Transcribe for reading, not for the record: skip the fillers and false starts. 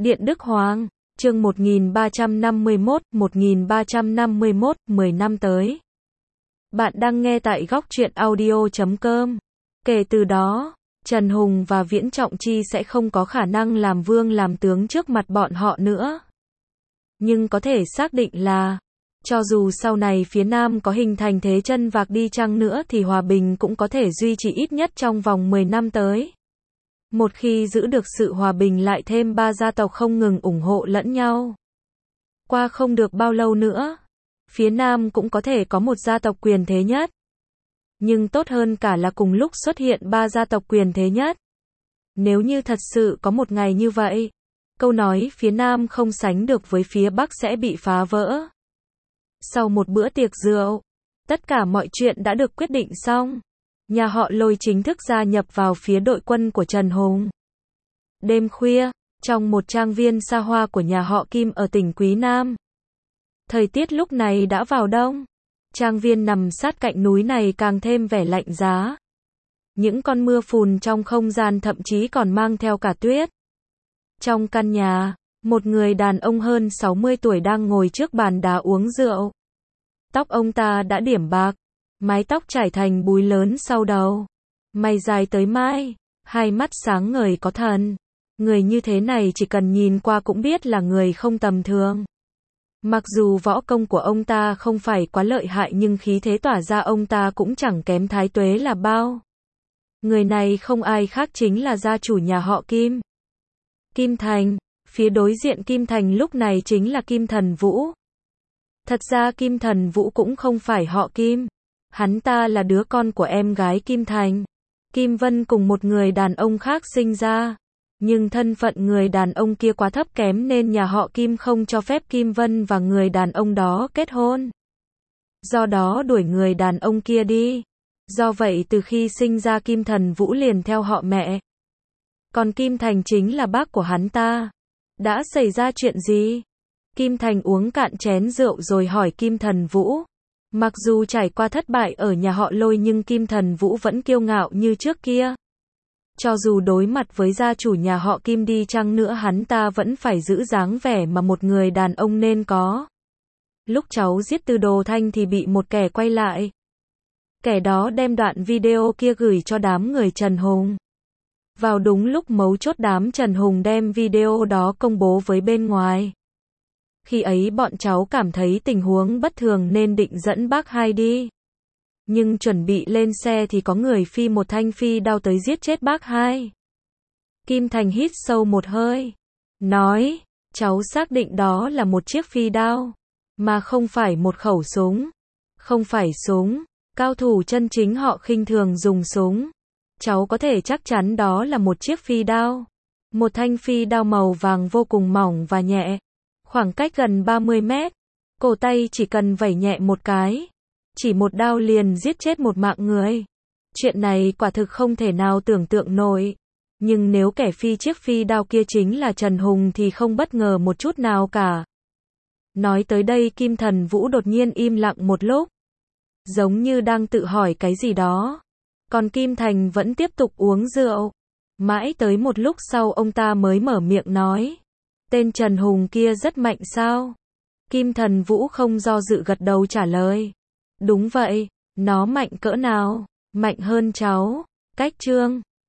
Điện Đức Hoàng, chương 1351, 10 năm tới. Bạn đang nghe tại góc truyện audio.com. Kể từ đó, Trần Hùng và Viễn Trọng Chi sẽ không có khả năng làm vương làm tướng trước mặt bọn họ nữa. Nhưng có thể xác định là, cho dù sau này phía Nam có hình thành thế chân vạc đi chăng nữa thì hòa bình cũng có thể duy trì ít nhất trong vòng 10 năm tới. Một khi giữ được sự hòa bình lại thêm ba gia tộc không ngừng ủng hộ lẫn nhau. Qua không được bao lâu nữa, phía Nam cũng có thể có một gia tộc quyền thế nhất. Nhưng tốt hơn cả là cùng lúc xuất hiện ba gia tộc quyền thế nhất. Nếu như thật sự có một ngày như vậy, câu nói phía Nam không sánh được với phía Bắc sẽ bị phá vỡ. Sau một bữa tiệc rượu, tất cả mọi chuyện đã được quyết định xong. Nhà họ Lôi chính thức gia nhập vào phía đội quân của Trần Hùng. Đêm khuya, trong một trang viên xa hoa của nhà họ Kim ở tỉnh Quý Nam. Thời tiết lúc này đã vào đông. Trang viên nằm sát cạnh núi này càng thêm vẻ lạnh giá. Những con mưa phùn trong không gian thậm chí còn mang theo cả tuyết. Trong căn nhà, một người đàn ông hơn 60 tuổi đang ngồi trước bàn đá uống rượu. Tóc ông ta đã điểm bạc, mái tóc trải thành búi lớn sau đầu, mày dài tới mai, hai mắt sáng ngời có thần. Người như thế này chỉ cần nhìn qua cũng biết là người không tầm thường. Mặc dù võ công của ông ta không phải quá lợi hại nhưng khí thế tỏa ra ông ta cũng chẳng kém Thái Tuế là bao. Người này không ai khác chính là gia chủ nhà họ Kim. Kim Thành, phía đối diện Kim Thành lúc này chính là Kim Thần Vũ. Thật ra Kim Thần Vũ cũng không phải họ Kim. Hắn ta là đứa con của em gái Kim Thành, Kim Vân cùng một người đàn ông khác sinh ra. Nhưng thân phận người đàn ông kia quá thấp kém nên nhà họ Kim không cho phép Kim Vân và người đàn ông đó kết hôn. Do đó đuổi người đàn ông kia đi. Do vậy từ khi sinh ra Kim Thần Vũ liền theo họ mẹ. Còn Kim Thành chính là bác của hắn ta. Đã xảy ra chuyện gì? Kim Thành uống cạn chén rượu rồi hỏi Kim Thần Vũ. Mặc dù trải qua thất bại ở nhà họ Lôi nhưng Kim Thần Vũ vẫn kiêu ngạo như trước kia. Cho dù đối mặt với gia chủ nhà họ Kim đi chăng nữa hắn ta vẫn phải giữ dáng vẻ mà một người đàn ông nên có. Lúc cháu giết Từ Đồ Thanh thì bị một kẻ quay lại. Kẻ đó đem đoạn video kia gửi cho đám người Trần Hùng. Vào đúng lúc mấu chốt đám Trần Hùng đem video đó công bố với bên ngoài. Khi ấy bọn cháu cảm thấy tình huống bất thường nên định dẫn bác hai đi. Nhưng chuẩn bị lên xe thì có người phi một thanh phi đao tới giết chết bác hai. Kim Thành hít sâu một hơi. Nói, cháu xác định đó là một chiếc phi đao. Mà không phải một khẩu súng. Không phải súng. Cao thủ chân chính họ khinh thường dùng súng. Cháu có thể chắc chắn đó là một chiếc phi đao. Một thanh phi đao màu vàng vô cùng mỏng và nhẹ. Khoảng cách gần 30 mét. Cổ tay chỉ cần vẩy nhẹ một cái. Chỉ một đao liền giết chết một mạng người. Chuyện này quả thực không thể nào tưởng tượng nổi. Nhưng nếu kẻ phi chiếc phi đao kia chính là Trần Hùng thì không bất ngờ một chút nào cả. Nói tới đây Kim Thần Vũ đột nhiên im lặng một lúc. Giống như đang tự hỏi cái gì đó. Còn Kim Thành vẫn tiếp tục uống rượu. Mãi tới một lúc sau ông ta mới mở miệng nói. Tên Trần Hùng kia rất mạnh sao? Kim Thần Vũ không do dự gật đầu trả lời. Đúng vậy, nó mạnh cỡ nào? Mạnh hơn cháu. Cách Trương,